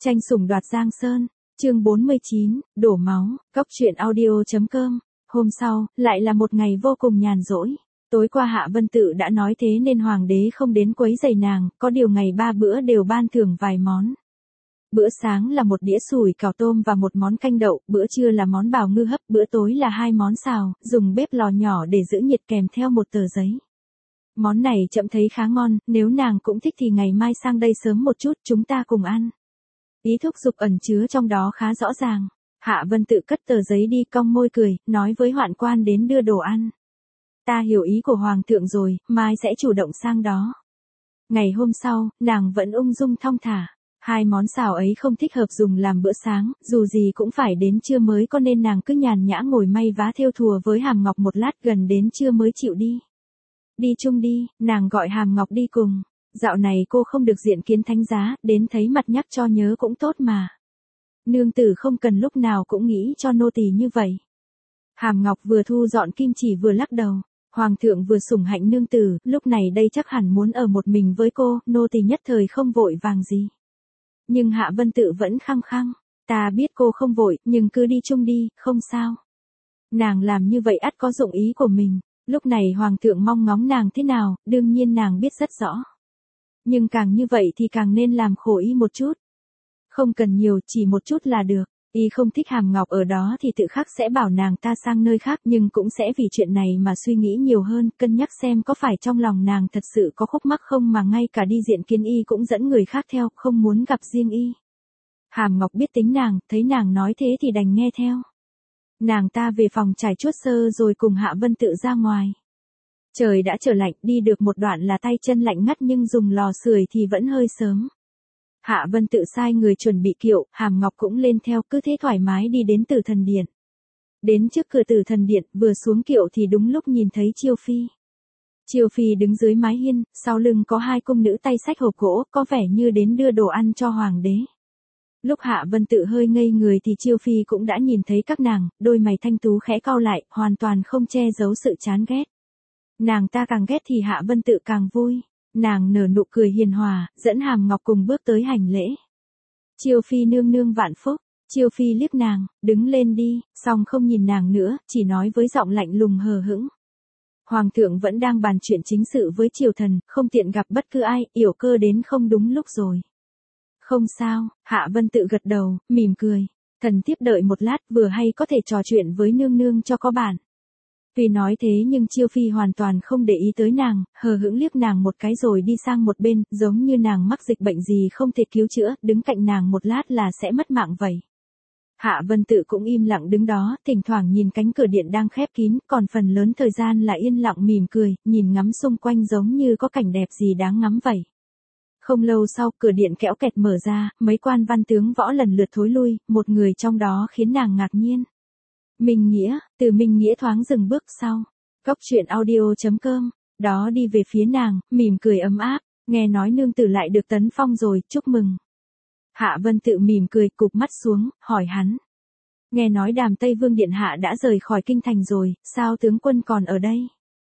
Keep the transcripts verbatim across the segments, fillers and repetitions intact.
Tranh sủng đoạt Giang Sơn, chương bốn mươi chín, đổ máu, cóc truyện audio chấm com. Hôm sau, lại là một ngày vô cùng nhàn rỗi. Tối qua Hạ Vân Tự đã nói thế nên hoàng đế không đến quấy rầy nàng, có điều ngày ba bữa đều ban thưởng vài món. Bữa sáng là một đĩa sủi cảo tôm và một món canh đậu, bữa trưa là món bào ngư hấp, bữa tối là hai món xào, dùng bếp lò nhỏ để giữ nhiệt kèm theo một tờ giấy. Món này trẫm thấy khá ngon, nếu nàng cũng thích thì ngày mai sang đây sớm một chút, chúng ta cùng ăn. Ý thúc giục ẩn chứa trong đó khá rõ ràng. Hạ Vân Tự cất tờ giấy đi, cong môi cười, nói với hoạn quan đến đưa đồ ăn. Ta hiểu ý của hoàng thượng rồi, mai sẽ chủ động sang đó. Ngày hôm sau, nàng vẫn ung dung thong thả. Hai món xào ấy không thích hợp dùng làm bữa sáng, dù gì cũng phải đến trưa mới có nên nàng cứ nhàn nhã ngồi may vá thêu thùa với Hàm Ngọc một lát, gần đến trưa mới chịu đi. Đi chung đi, nàng gọi Hàm Ngọc đi cùng. Dạo này cô không được diện kiến thánh giá, đến thấy mặt nhắc cho nhớ cũng tốt mà. Nương tử không cần lúc nào cũng nghĩ cho nô tỳ như vậy. Hàm Ngọc vừa thu dọn kim chỉ vừa lắc đầu. Hoàng thượng vừa sủng hạnh nương tử, lúc này đây chắc hẳn muốn ở một mình với cô, nô tỳ nhất thời không vội vàng gì. Nhưng Hạ Vân Tự vẫn khăng khăng, ta biết cô không vội, nhưng cứ đi chung đi, không sao. Nàng làm như vậy ắt có dụng ý của mình, lúc này hoàng thượng mong ngóng nàng thế nào, đương nhiên nàng biết rất rõ. Nhưng càng như vậy thì càng nên làm khổ y một chút. Không cần nhiều, chỉ một chút là được. Y không thích Hàm Ngọc ở đó thì tự khắc sẽ bảo nàng ta sang nơi khác, nhưng cũng sẽ vì chuyện này mà suy nghĩ nhiều hơn, cân nhắc xem có phải trong lòng nàng thật sự có khúc mắc không mà ngay cả đi diện kiến y cũng dẫn người khác theo, không muốn gặp riêng y. Hàm Ngọc biết tính nàng, thấy nàng nói thế thì đành nghe theo. Nàng ta về phòng trải chuốt sơ rồi cùng Hạ Vân Tự ra ngoài. Trời đã trở lạnh, đi được một đoạn là tay chân lạnh ngắt, nhưng dùng lò sưởi thì vẫn hơi sớm. Hạ Vân Tự sai người chuẩn bị kiệu, Hàm Ngọc cũng lên theo, cứ thế thoải mái đi đến Tử Thần Điện. Đến trước cửa Tử Thần Điện, vừa xuống kiệu thì đúng lúc nhìn thấy Chiêu Phi. Chiêu Phi đứng dưới mái hiên, sau lưng có hai cung nữ tay xách hộp gỗ, có vẻ như đến đưa đồ ăn cho hoàng đế. Lúc Hạ Vân Tự hơi ngây người thì Chiêu Phi cũng đã nhìn thấy các nàng, đôi mày thanh tú khẽ cau lại, hoàn toàn không che giấu sự chán ghét. Nàng ta càng ghét thì Hạ Vân Tự càng vui. Nàng nở nụ cười hiền hòa, dẫn Hàm Ngọc cùng bước tới hành lễ. Chiêu Phi nương nương vạn phúc. Chiêu Phi liếc nàng, đứng lên đi, xong không nhìn nàng nữa, chỉ nói với giọng lạnh lùng hờ hững. Hoàng thượng vẫn đang bàn chuyện chính sự với triều thần, không tiện gặp bất cứ ai, yểu cơ đến không đúng lúc rồi. Không sao, Hạ Vân Tự gật đầu, mỉm cười. Thần thiếp đợi một lát, vừa hay có thể trò chuyện với nương nương cho có bản. Tuy nói thế nhưng Chiêu Phi hoàn toàn không để ý tới nàng, hờ hững liếc nàng một cái rồi đi sang một bên, giống như nàng mắc dịch bệnh gì không thể cứu chữa, đứng cạnh nàng một lát là sẽ mất mạng vậy. Hạ Vân Tự cũng im lặng đứng đó, thỉnh thoảng nhìn cánh cửa điện đang khép kín, còn phần lớn thời gian là yên lặng mỉm cười, nhìn ngắm xung quanh giống như có cảnh đẹp gì đáng ngắm vậy. Không lâu sau, cửa điện kẽo kẹt mở ra, mấy quan văn tướng võ lần lượt thối lui, một người trong đó khiến nàng ngạc nhiên. Minh Nghĩa, từ Minh Nghĩa thoáng dừng bước sau. Cóc truyện audio chấm com, đó đi về phía nàng, mỉm cười ấm áp, nghe nói nương tử lại được tấn phong rồi, chúc mừng. Hạ Vân Tự mỉm cười, cụp mắt xuống, hỏi hắn. Nghe nói Đàm Tây Vương Điện Hạ đã rời khỏi kinh thành rồi, sao tướng quân còn ở đây?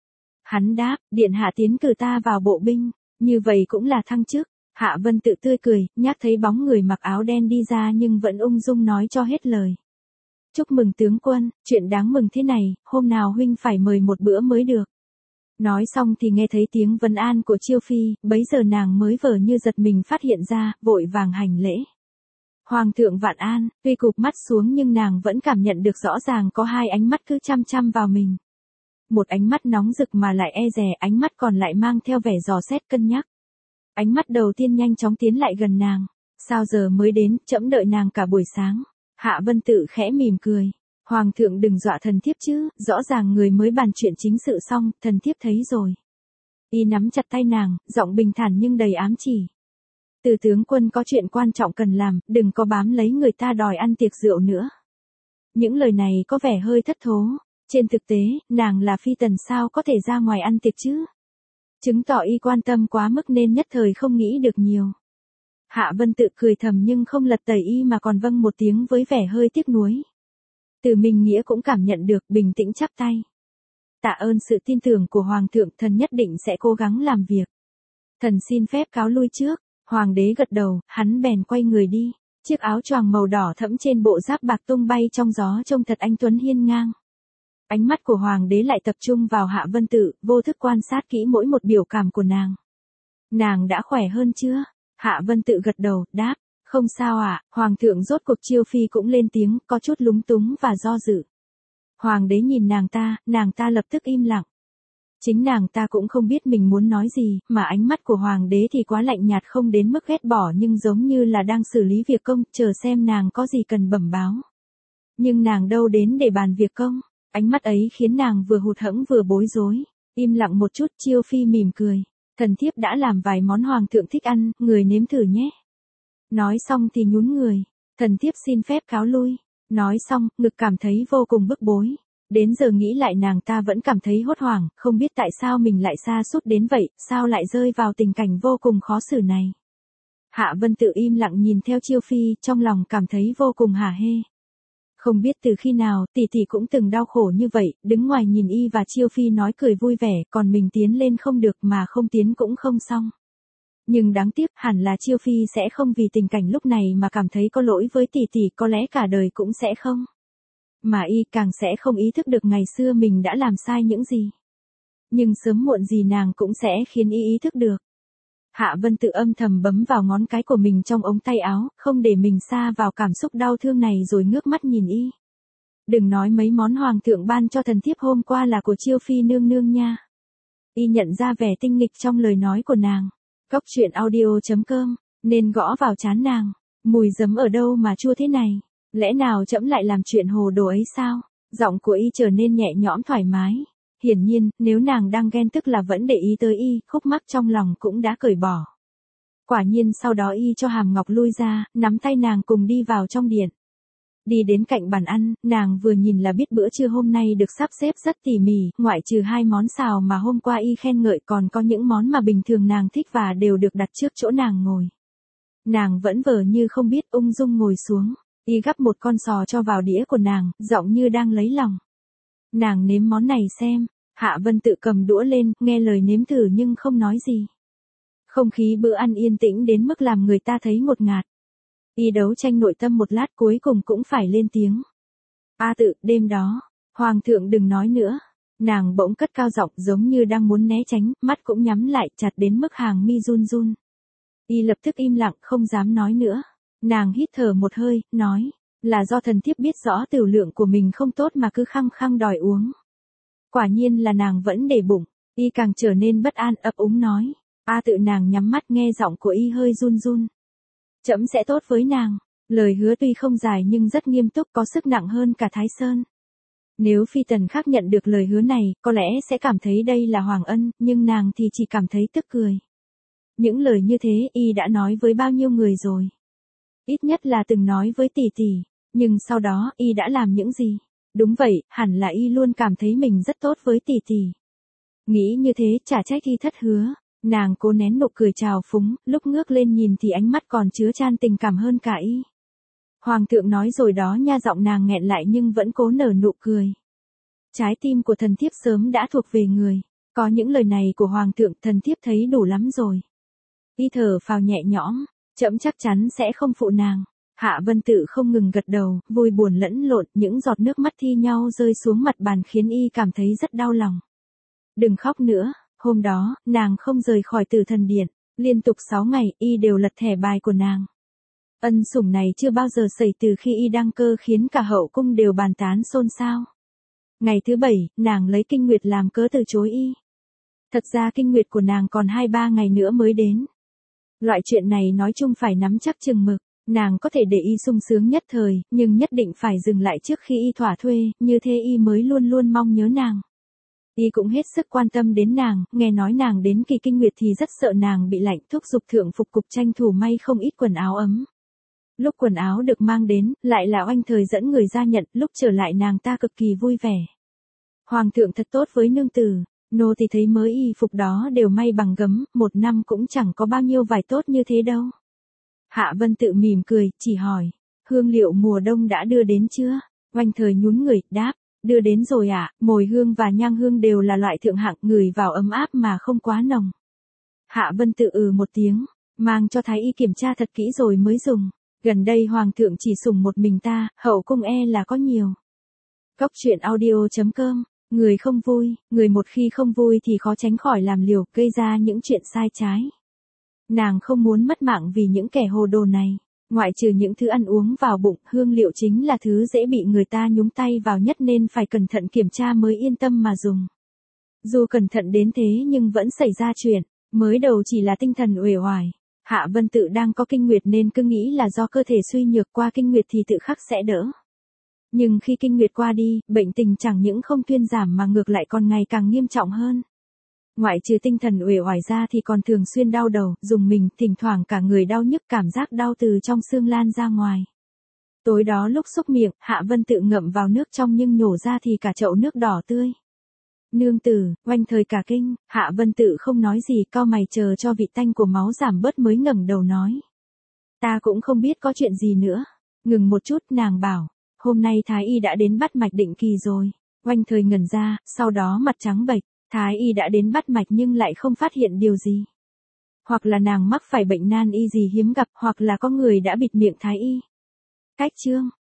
Hắn đáp, Điện Hạ tiến cử ta vào bộ binh, như vậy cũng là thăng chức. Hạ Vân Tự tươi cười, nhắc thấy bóng người mặc áo đen đi ra nhưng vẫn ung dung nói cho hết lời. Chúc mừng tướng quân, chuyện đáng mừng thế này, hôm nào huynh phải mời một bữa mới được. Nói xong thì nghe thấy tiếng vấn an của Chiêu Phi, bấy giờ nàng mới vờ như giật mình phát hiện ra, vội vàng hành lễ. Hoàng thượng vạn an, tuy cụp mắt xuống nhưng nàng vẫn cảm nhận được rõ ràng có hai ánh mắt cứ chăm chăm vào mình. Một ánh mắt nóng rực mà lại e dè, ánh mắt còn lại mang theo vẻ dò xét cân nhắc. Ánh mắt đầu tiên nhanh chóng tiến lại gần nàng. Sao giờ mới đến, trẫm đợi nàng cả buổi sáng. Hạ Vân Tự khẽ mỉm cười. Hoàng thượng đừng dọa thần thiếp chứ, rõ ràng người mới bàn chuyện chính sự xong, thần thiếp thấy rồi. Y nắm chặt tay nàng, giọng bình thản nhưng đầy ám chỉ. Từ tướng quân có chuyện quan trọng cần làm, đừng có bám lấy người ta đòi ăn tiệc rượu nữa. Những lời này có vẻ hơi thất thố. Trên thực tế, nàng là phi tần sao có thể ra ngoài ăn tiệc chứ? Chứng tỏ y quan tâm quá mức nên nhất thời không nghĩ được nhiều. Hạ Vân Tự cười thầm nhưng không lật tẩy y mà còn vâng một tiếng với vẻ hơi tiếc nuối. Từ Minh Nghĩa cũng cảm nhận được, bình tĩnh chắp tay. Tạ ơn sự tin tưởng của Hoàng thượng, thần nhất định sẽ cố gắng làm việc. Thần xin phép cáo lui trước. Hoàng đế gật đầu, hắn bèn quay người đi. Chiếc áo choàng màu đỏ thẫm trên bộ giáp bạc tung bay trong gió trông thật anh tuấn hiên ngang. Ánh mắt của hoàng đế lại tập trung vào Hạ Vân Tự, vô thức quan sát kỹ mỗi một biểu cảm của nàng. Nàng đã khỏe hơn chưa? Hạ Vân Tự gật đầu, đáp, không sao ạ. Hoàng thượng rốt cuộc Chiêu Phi cũng lên tiếng, có chút lúng túng và do dự. Hoàng đế nhìn nàng ta, nàng ta lập tức im lặng. Chính nàng ta cũng không biết mình muốn nói gì, mà ánh mắt của hoàng đế thì quá lạnh nhạt không đến mức ghét bỏ nhưng giống như là đang xử lý việc công, chờ xem nàng có gì cần bẩm báo. Nhưng nàng đâu đến để bàn việc công, ánh mắt ấy khiến nàng vừa hụt hẫng vừa bối rối. Im lặng một chút, Chiêu Phi mỉm cười. Thần thiếp đã làm vài món hoàng thượng thích ăn, người nếm thử nhé. Nói xong thì nhún người. Thần thiếp xin phép cáo lui. Nói xong, ngực cảm thấy vô cùng bức bối. Đến giờ nghĩ lại nàng ta vẫn cảm thấy hốt hoảng, không biết tại sao mình lại sa sút đến vậy, sao lại rơi vào tình cảnh vô cùng khó xử này. Hạ Vân Tự im lặng nhìn theo Chiêu Phi, trong lòng cảm thấy vô cùng hả hê. Không biết từ khi nào, tỷ tỷ cũng từng đau khổ như vậy, đứng ngoài nhìn y và Chiêu Phi nói cười vui vẻ, còn mình tiến lên không được mà không tiến cũng không xong. Nhưng đáng tiếc, hẳn là Chiêu Phi sẽ không vì tình cảnh lúc này mà cảm thấy có lỗi với tỷ tỷ, có lẽ cả đời cũng sẽ không. Mà y càng sẽ không ý thức được ngày xưa mình đã làm sai những gì. Nhưng sớm muộn gì nàng cũng sẽ khiến y ý thức được. Hạ Vân Tự âm thầm bấm vào ngón cái của mình trong ống tay áo, không để mình sa vào cảm xúc đau thương này rồi ngước mắt nhìn y. Đừng nói mấy món hoàng thượng ban cho thần thiếp hôm qua là của Chiêu Phi nương nương nha. Y nhận ra vẻ tinh nghịch trong lời nói của nàng. Cóc truyện audio chấm com, nên gõ vào trán nàng. Mùi giấm ở đâu mà chua thế này? Lẽ nào trẫm lại làm chuyện hồ đồ ấy sao? Giọng của y trở nên nhẹ nhõm thoải mái. Hiển nhiên, nếu nàng đang ghen tức là vẫn để ý tới y, khúc mắc trong lòng cũng đã cởi bỏ. Quả nhiên sau đó y cho Hàm Ngọc lui ra, nắm tay nàng cùng đi vào trong điện. Đi đến cạnh bàn ăn, nàng vừa nhìn là biết bữa trưa hôm nay được sắp xếp rất tỉ mỉ, ngoại trừ hai món xào mà hôm qua y khen ngợi còn có những món mà bình thường nàng thích và đều được đặt trước chỗ nàng ngồi. Nàng vẫn vờ như không biết, ung dung ngồi xuống. Y gắp một con sò cho vào đĩa của nàng, giọng như đang lấy lòng. Nàng nếm món này xem. Hạ Vân Tự cầm đũa lên, nghe lời nếm thử nhưng không nói gì. Không khí bữa ăn yên tĩnh đến mức làm người ta thấy ngột ngạt. Y đấu tranh nội tâm một lát cuối cùng cũng phải lên tiếng. A Tự, đêm đó, hoàng thượng đừng nói nữa. Nàng bỗng cất cao giọng giống như đang muốn né tránh, mắt cũng nhắm lại chặt đến mức hàng mi run run. Y lập tức im lặng không dám nói nữa. Nàng hít thở một hơi, nói, là do thần thiếp biết rõ tửu lượng của mình không tốt mà cứ khăng khăng đòi uống. Quả nhiên là nàng vẫn để bụng, y càng trở nên bất an ấp úng nói. A Tự nàng nhắm mắt nghe giọng của y hơi run run. Trẫm sẽ tốt với nàng, lời hứa tuy không dài nhưng rất nghiêm túc có sức nặng hơn cả Thái Sơn. Nếu phi tần khác nhận được lời hứa này, có lẽ sẽ cảm thấy đây là hoàng ân, nhưng nàng thì chỉ cảm thấy tức cười. Những lời như thế y đã nói với bao nhiêu người rồi. Ít nhất là từng nói với tỷ tỷ, nhưng sau đó y đã làm những gì? Đúng vậy, hẳn là y luôn cảm thấy mình rất tốt với tỷ tỷ. Nghĩ như thế chả trách y thất hứa, nàng cố nén nụ cười trào phúng, lúc ngước lên nhìn thì ánh mắt còn chứa chan tình cảm hơn cả y. Hoàng thượng nói rồi đó nha, giọng nàng nghẹn lại nhưng vẫn cố nở nụ cười. Trái tim của thần thiếp sớm đã thuộc về người, có những lời này của hoàng thượng thần thiếp thấy đủ lắm rồi. Y thở phào nhẹ nhõm, trẫm chắc chắn sẽ không phụ nàng. Hạ Vân Tự không ngừng gật đầu, vui buồn lẫn lộn, những giọt nước mắt thi nhau rơi xuống mặt bàn khiến y cảm thấy rất đau lòng. Đừng khóc nữa, hôm đó, nàng không rời khỏi Tử Thần Điện, liên tục sáu ngày, y đều lật thẻ bài của nàng. Ân sủng này chưa bao giờ xảy từ khi y đăng cơ khiến cả hậu cung đều bàn tán xôn xao. Ngày thứ bảy, nàng lấy kinh nguyệt làm cớ từ chối y. Thật ra kinh nguyệt của nàng còn hai ba ngày nữa mới đến. Loại chuyện này nói chung phải nắm chắc chừng mực. Nàng có thể để y sung sướng nhất thời, nhưng nhất định phải dừng lại trước khi y thỏa thuê, như thế y mới luôn luôn mong nhớ nàng. Y cũng hết sức quan tâm đến nàng, nghe nói nàng đến kỳ kinh nguyệt thì rất sợ nàng bị lạnh, thúc giục thượng phục cục tranh thủ may không ít quần áo ấm. Lúc quần áo được mang đến, lại là oanh thời dẫn người ra nhận, lúc trở lại nàng ta cực kỳ vui vẻ. Hoàng thượng thật tốt với nương tử, nô thì thấy mới y phục đó đều may bằng gấm, một năm cũng chẳng có bao nhiêu vải tốt như thế đâu. Hạ Vân Tự mỉm cười, chỉ hỏi, hương liệu mùa đông đã đưa đến chưa? Oanh thời nhún người, đáp, đưa đến rồi ạ, à, mồi hương và nhang hương đều là loại thượng hạng, ngửi vào ấm áp mà không quá nồng. Hạ Vân Tự ừ một tiếng, mang cho thái y kiểm tra thật kỹ rồi mới dùng. Gần đây hoàng thượng chỉ sủng một mình ta, hậu cung e là có nhiều. Cốc truyện audio chấm com, người không vui, người một khi không vui thì khó tránh khỏi làm liều, gây ra những chuyện sai trái. Nàng không muốn mất mạng vì những kẻ hồ đồ này. Ngoại trừ những thứ ăn uống vào bụng, hương liệu chính là thứ dễ bị người ta nhúng tay vào nhất nên phải cẩn thận kiểm tra mới yên tâm mà dùng. Dù cẩn thận đến thế nhưng vẫn xảy ra chuyện, mới đầu chỉ là tinh thần uể oải. Hạ Vân Tự đang có kinh nguyệt nên cứ nghĩ là do cơ thể suy nhược, qua kinh nguyệt thì tự khắc sẽ đỡ. Nhưng khi kinh nguyệt qua đi, bệnh tình chẳng những không thuyên giảm mà ngược lại còn ngày càng nghiêm trọng hơn. Ngoại trừ tinh thần uể oải ra thì còn thường xuyên đau đầu, rùng mình, thỉnh thoảng cả người đau nhức, cảm giác đau từ trong xương lan ra ngoài. Tối đó lúc xúc miệng, Hạ Vân Tự ngậm vào nước trong nhưng nhổ ra thì cả chậu nước đỏ tươi. Nương tử, oanh thời cả kinh, Hạ Vân Tự không nói gì, cau mày chờ cho vị tanh của máu giảm bớt mới ngẩng đầu nói. Ta cũng không biết có chuyện gì nữa. Ngừng một chút, nàng bảo, hôm nay Thái Y đã đến bắt mạch định kỳ rồi. Oanh thời ngẩn ra, sau đó mặt trắng bệch. Thái Y đã đến bắt mạch nhưng lại không phát hiện điều gì. Hoặc là nàng mắc phải bệnh nan y gì hiếm gặp, hoặc là có người đã bịt miệng Thái Y. Cách chương